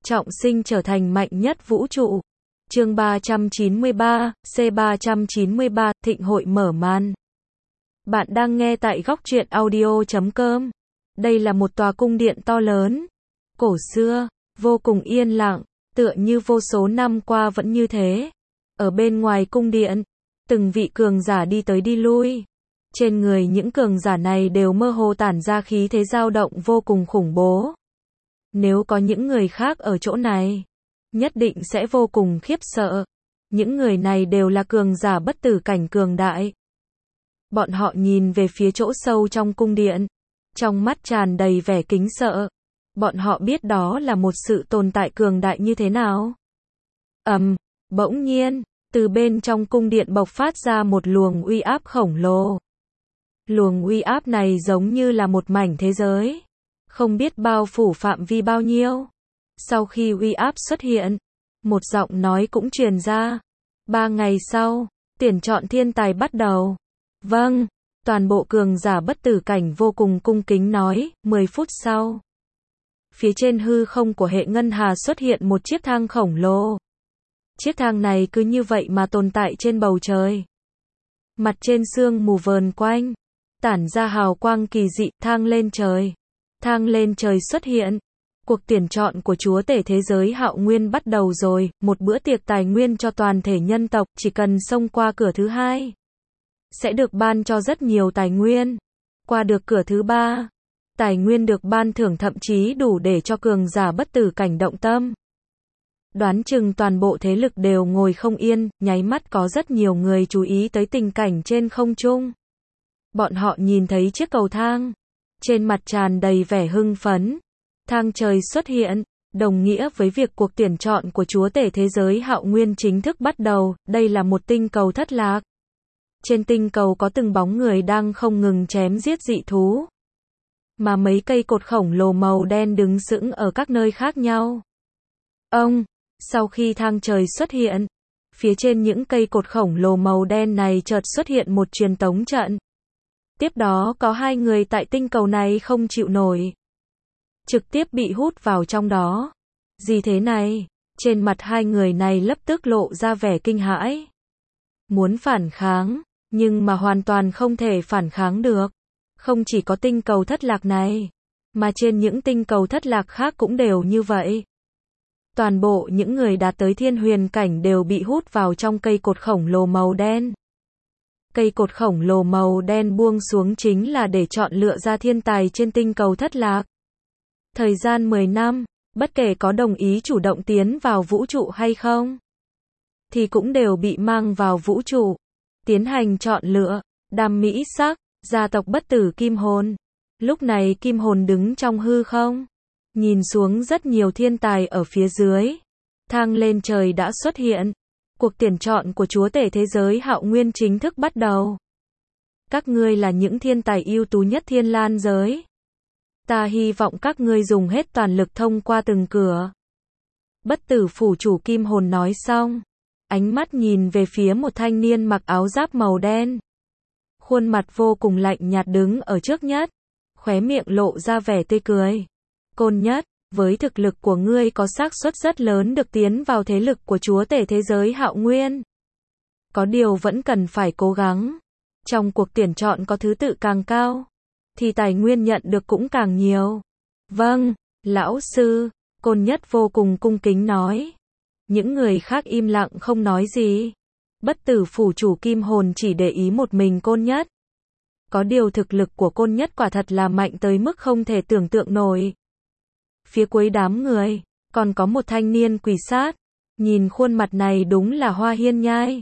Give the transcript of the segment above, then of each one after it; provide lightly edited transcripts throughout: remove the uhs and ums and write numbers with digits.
trọng sinh trở thành mạnh nhất vũ trụ. Chương 393, C393, thịnh hội mở màn. Bạn đang nghe tại góc truyện audio.com. Đây là một tòa cung điện to lớn, cổ xưa, vô cùng yên lặng, tựa như vô số năm qua vẫn như thế. Ở bên ngoài cung điện, từng vị cường giả đi tới đi lui. Trên người những cường giả này đều mơ hồ tản ra khí thế dao động vô cùng khủng bố. Nếu có những người khác ở chỗ này, nhất định sẽ vô cùng khiếp sợ. Những người này đều là cường giả bất tử cảnh cường đại. Bọn họ nhìn về phía chỗ sâu trong cung điện, trong mắt tràn đầy vẻ kính sợ. Bọn họ biết đó là một sự tồn tại cường đại như thế nào. Bỗng nhiên, từ bên trong cung điện bộc phát ra một luồng uy áp khổng lồ. Luồng uy áp này giống như là một mảnh thế giới, không biết bao phủ phạm vi bao nhiêu. Sau khi uy áp xuất hiện, một giọng nói cũng truyền ra. 3 ngày sau, tuyển chọn thiên tài bắt đầu. Vâng, toàn bộ cường giả bất tử cảnh vô cùng cung kính nói. 10 phút sau, phía trên hư không của hệ ngân hà xuất hiện một chiếc thang khổng lồ. Chiếc thang này cứ như vậy mà tồn tại trên bầu trời. Mặt trên sương mù vờn quanh, tản ra hào quang kỳ dị. Thang lên trời. Thang lên trời xuất hiện. Cuộc tuyển chọn của chúa tể thế giới Hạo Nguyên bắt đầu rồi, một bữa tiệc tài nguyên cho toàn thể nhân tộc, chỉ cần xông qua cửa thứ 2, sẽ được ban cho rất nhiều tài nguyên. Qua được cửa thứ 3, tài nguyên được ban thưởng thậm chí đủ để cho cường giả bất tử cảnh động tâm. Đoán chừng toàn bộ thế lực đều ngồi không yên, nháy mắt có rất nhiều người chú ý tới tình cảnh trên không trung. Bọn họ nhìn thấy chiếc cầu thang, trên mặt tràn đầy vẻ hưng phấn. Thang trời xuất hiện, đồng nghĩa với việc cuộc tuyển chọn của chúa tể thế giới Hạo Nguyên chính thức bắt đầu. Đây là một tinh cầu thất lạc. Trên tinh cầu có từng bóng người đang không ngừng chém giết dị thú. Mà mấy cây cột khổng lồ màu đen đứng sững ở các nơi khác nhau. Sau khi thang trời xuất hiện, phía trên những cây cột khổng lồ màu đen này chợt xuất hiện một truyền tống trận. Tiếp đó có 2 người tại tinh cầu này không chịu nổi, trực tiếp bị hút vào trong đó. Gì thế này? Trên mặt 2 người này lập tức lộ ra vẻ kinh hãi. Muốn phản kháng, nhưng mà hoàn toàn không thể phản kháng được. Không chỉ có tinh cầu thất lạc này, mà trên những tinh cầu thất lạc khác cũng đều như vậy. Toàn bộ những người đạt tới thiên huyền cảnh đều bị hút vào trong cây cột khổng lồ màu đen. Cây cột khổng lồ màu đen buông xuống chính là để chọn lựa ra thiên tài trên tinh cầu thất lạc. Thời gian 10 năm, bất kể có đồng ý chủ động tiến vào vũ trụ hay không, thì cũng đều bị mang vào vũ trụ, tiến hành chọn lựa. Đàm Mỹ Sắc, gia tộc bất tử Kim Hồn. Lúc này Kim Hồn đứng trong hư không, nhìn xuống rất nhiều thiên tài ở phía dưới. Thang lên trời đã xuất hiện. Cuộc tuyển chọn của chúa tể thế giới Hạo Nguyên chính thức bắt đầu. Các ngươi là những thiên tài ưu tú nhất Thiên Lan giới. Ta hy vọng các ngươi dùng hết toàn lực thông qua từng cửa. Bất tử phủ chủ Kim Hồn nói xong, ánh mắt nhìn về phía một thanh niên mặc áo giáp màu đen. Khuôn mặt vô cùng lạnh nhạt đứng ở trước nhất, khóe miệng lộ ra vẻ tươi cười. Côn Nhất, với thực lực của ngươi có xác suất rất lớn được tiến vào thế lực của chúa tể thế giới Hạo Nguyên. Có điều vẫn cần phải cố gắng. Trong cuộc tuyển chọn có thứ tự càng cao, thì tài nguyên nhận được cũng càng nhiều. Vâng, lão sư, Côn Nhất vô cùng cung kính nói. Những người khác im lặng không nói gì. Bất tử phủ chủ Kim Hồn chỉ để ý một mình Côn Nhất. Có điều thực lực của Côn Nhất quả thật là mạnh tới mức không thể tưởng tượng nổi. Phía cuối đám người, còn có một thanh niên quỷ sát. Nhìn khuôn mặt này đúng là Hoa Hiên Nhai.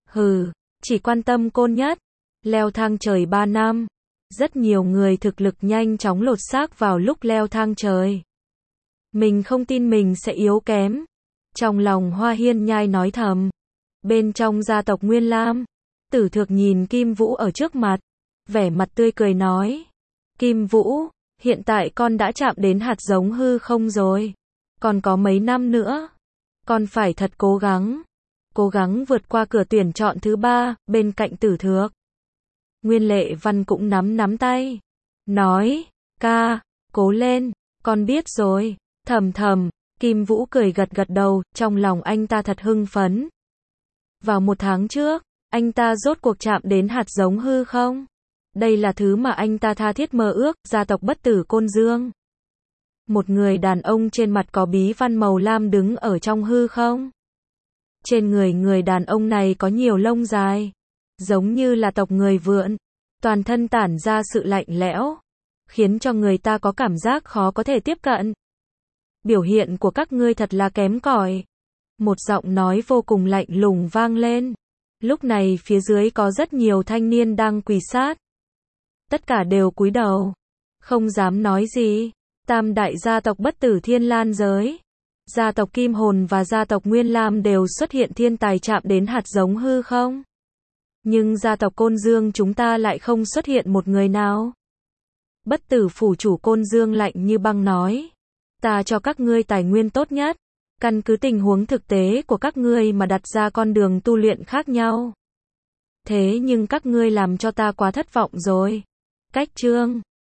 Chỉ quan tâm Côn Nhất. Leo thang trời 3 năm. Rất nhiều người thực lực nhanh chóng lột xác vào lúc leo thang trời. Mình không tin mình sẽ yếu kém. Trong lòng Hoa Hiên Nhai nói thầm. Bên trong gia tộc Nguyên Lam, Tử Thược nhìn Kim Vũ ở trước mặt, vẻ mặt tươi cười nói. Kim Vũ, hiện tại con đã chạm đến hạt giống hư không rồi. Còn có mấy năm nữa. Con phải thật cố gắng vượt qua cửa tuyển chọn thứ 3, bên cạnh Tử Thược. Nguyên Lệ Văn cũng nắm tay, nói, ca, cố lên, con biết rồi. Thầm, Kim Vũ cười gật gật đầu, trong lòng anh ta thật hưng phấn. Vào 1 tháng trước, anh ta rốt cuộc chạm đến hạt giống hư không? Đây là thứ mà anh ta tha thiết mơ ước, gia tộc bất tử Côn Dương. Một người đàn ông trên mặt có bí văn màu lam đứng ở trong hư không? Trên người người đàn ông này có nhiều lông dài, giống như là tộc người vượn, toàn thân tản ra sự lạnh lẽo, khiến cho người ta có cảm giác khó có thể tiếp cận. Biểu hiện của các ngươi thật là kém cỏi. Một giọng nói vô cùng lạnh lùng vang lên. Lúc này phía dưới có rất nhiều thanh niên đang quỳ sát. Tất cả đều cúi đầu, không dám nói gì. Tam đại gia tộc bất tử Thiên Lan giới, gia tộc Kim Hồn và gia tộc Nguyên Lam đều xuất hiện thiên tài chạm đến hạt giống hư không. Nhưng gia tộc Côn Dương chúng ta lại không xuất hiện một người nào. Bất tử phủ chủ Côn Dương lạnh như băng nói. Ta cho các ngươi tài nguyên tốt nhất, căn cứ tình huống thực tế của các ngươi mà đặt ra con đường tu luyện khác nhau. Thế nhưng các ngươi làm cho ta quá thất vọng rồi. Cách chương